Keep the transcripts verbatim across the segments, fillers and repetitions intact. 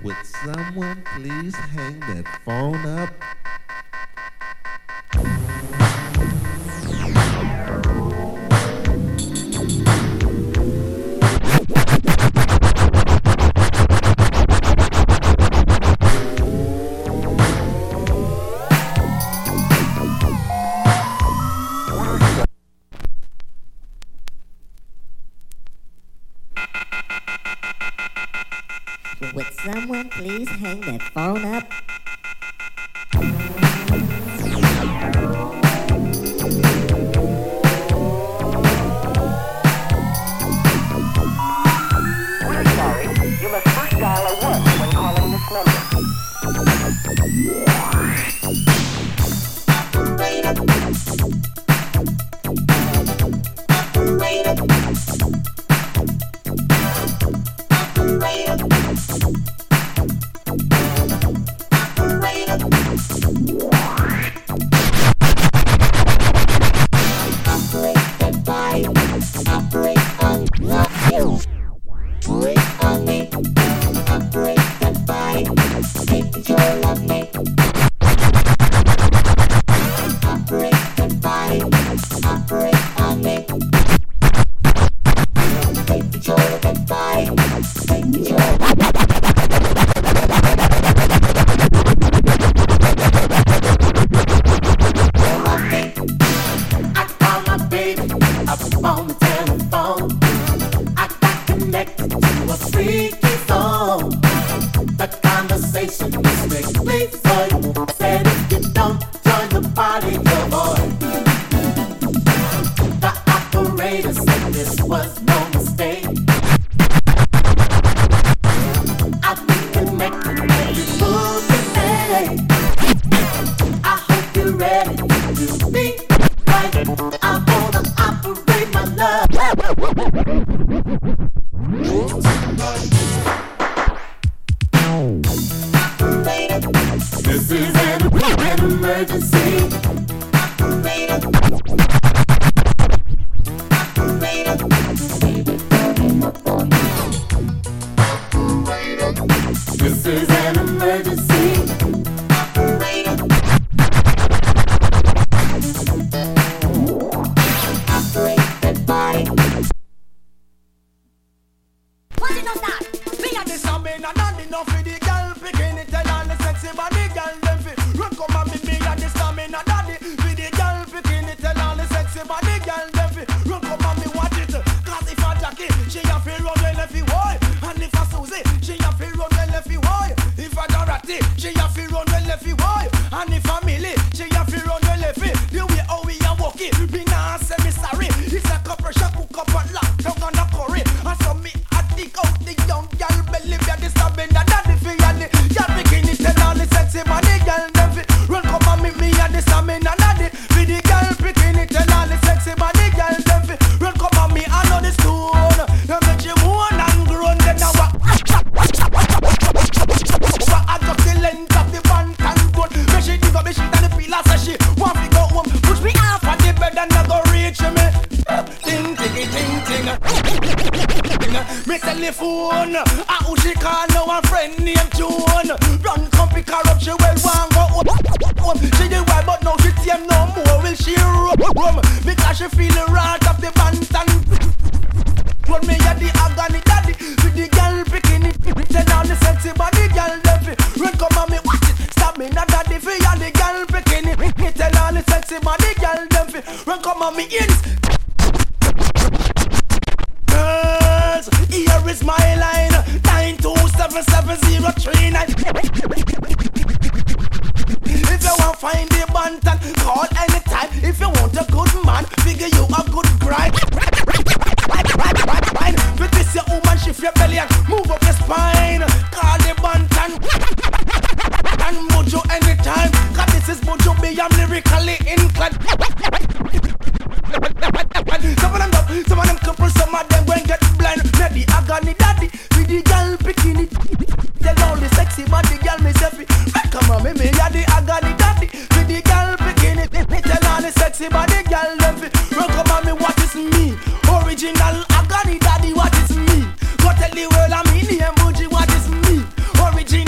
Would someone please hang that phone up? Would someone please hang that phone up? We're sorry. You must first dial a one when calling this number. This is an, an emergency. This is an emergency. Operated by. What is that? Me and the salmon and not enough for the girl picking it tell all the sexy body girl them fi run come and meet me and the salmon and daddy for the girl picking it tell all the sexy body girl them fi run come and me watch it. Cause if a Jackie she a fi run well if he boy, and if a Susie she a fi run well if he boy, if a Dorothy she a fi run well if he boy, and if a Millie she a fi run well if he. The way how we a walk it, me nah say me sorry. It's a couple shot cook up and lock down on a curry, and so me a dig out the young girl belly be the stabbing and daddy fi and the girl bikini tell all the sexy body girl them fi run come and meet me and the salmon and daddy fi the girl bikini tell all the sexy body girl them fi run come and me and on the stone now make you moan and groan then now what what I just the length of the band and gun make she dig up the shit and the pillar say she want to go home push me off on the bed and I go reach me ting ting ting ting me telephone ah who she call now a friend named June run come pick her up she well want go home she the wild but now she tame no more will she run because she feel the wrath of the band and run me at the agony daddy with the girl picking it tell all the sexy body girl left it run come on me watch it stop me not daddy for you the girl picking it tell all the sexy body girl left it run come on me in girls here is my line nine two seven seven zero three nine. If you want find the bantan call anytime if you want a good man figure you a good grind with this your woman shift your belly and move up your spine call the bantan and mojo anytime cause this is mojo me I'm lyrically inclined. Some of them dumb, some of them couple, some of them going get blind. Now the agony daddy with the girl bikini tell all the sexy body girl me selfie come on me me yeah the agony daddy with the girl bikini tell all the sexy body girl them fi run come on me what is me original agony daddy what is me go tell the world I'm in the emoji what is me original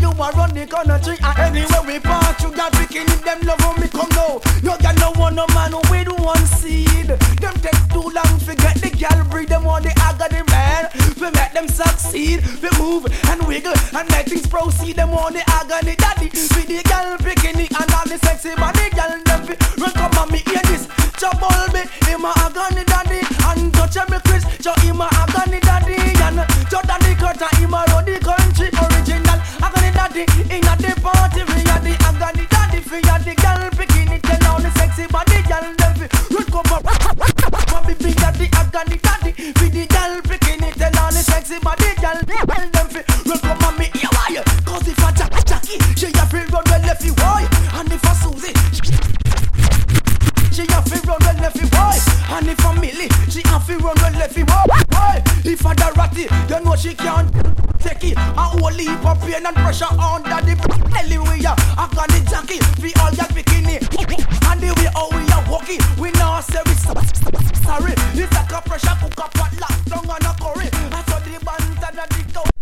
you are run the country. And anywhere we pass, you got picking it, them love when me come now. You got no one, no man with one seed. Them take too long to get the girl breed. Them on the agony man. We make them succeed. We move and wiggle and make things proceed. Them on the agony daddy. With the girl picking it and all the sexy body girl. Them fi run come on me hear this. Trouble me, him a agony daddy. And touch me Chris, so him a agony daddy. And touch daddy cut and him a run the country. Original agony daddy. In a the party we a the agony daddy. We a the girl picking it. Tell all the sexy body girl. Them fi run come on. What be big daddy agony daddy. With the girl picking it. Tell all the sexy body girl. Them fi run come on me here why? Cause if a Jack Jackie, she a fi run well left you why? And if a Susie, she have to run well left you boy. And if a Millie, she have to run well left you boy. If a Dorothy, you know she can't take it. A whole heap of pain and pressure on daddy. Anyway, I got the Jackie, we all got bikini. And the way how we are walking, we now say we sorry. It's like a pressure cooker pot locked down on a curry. I saw the band and the go.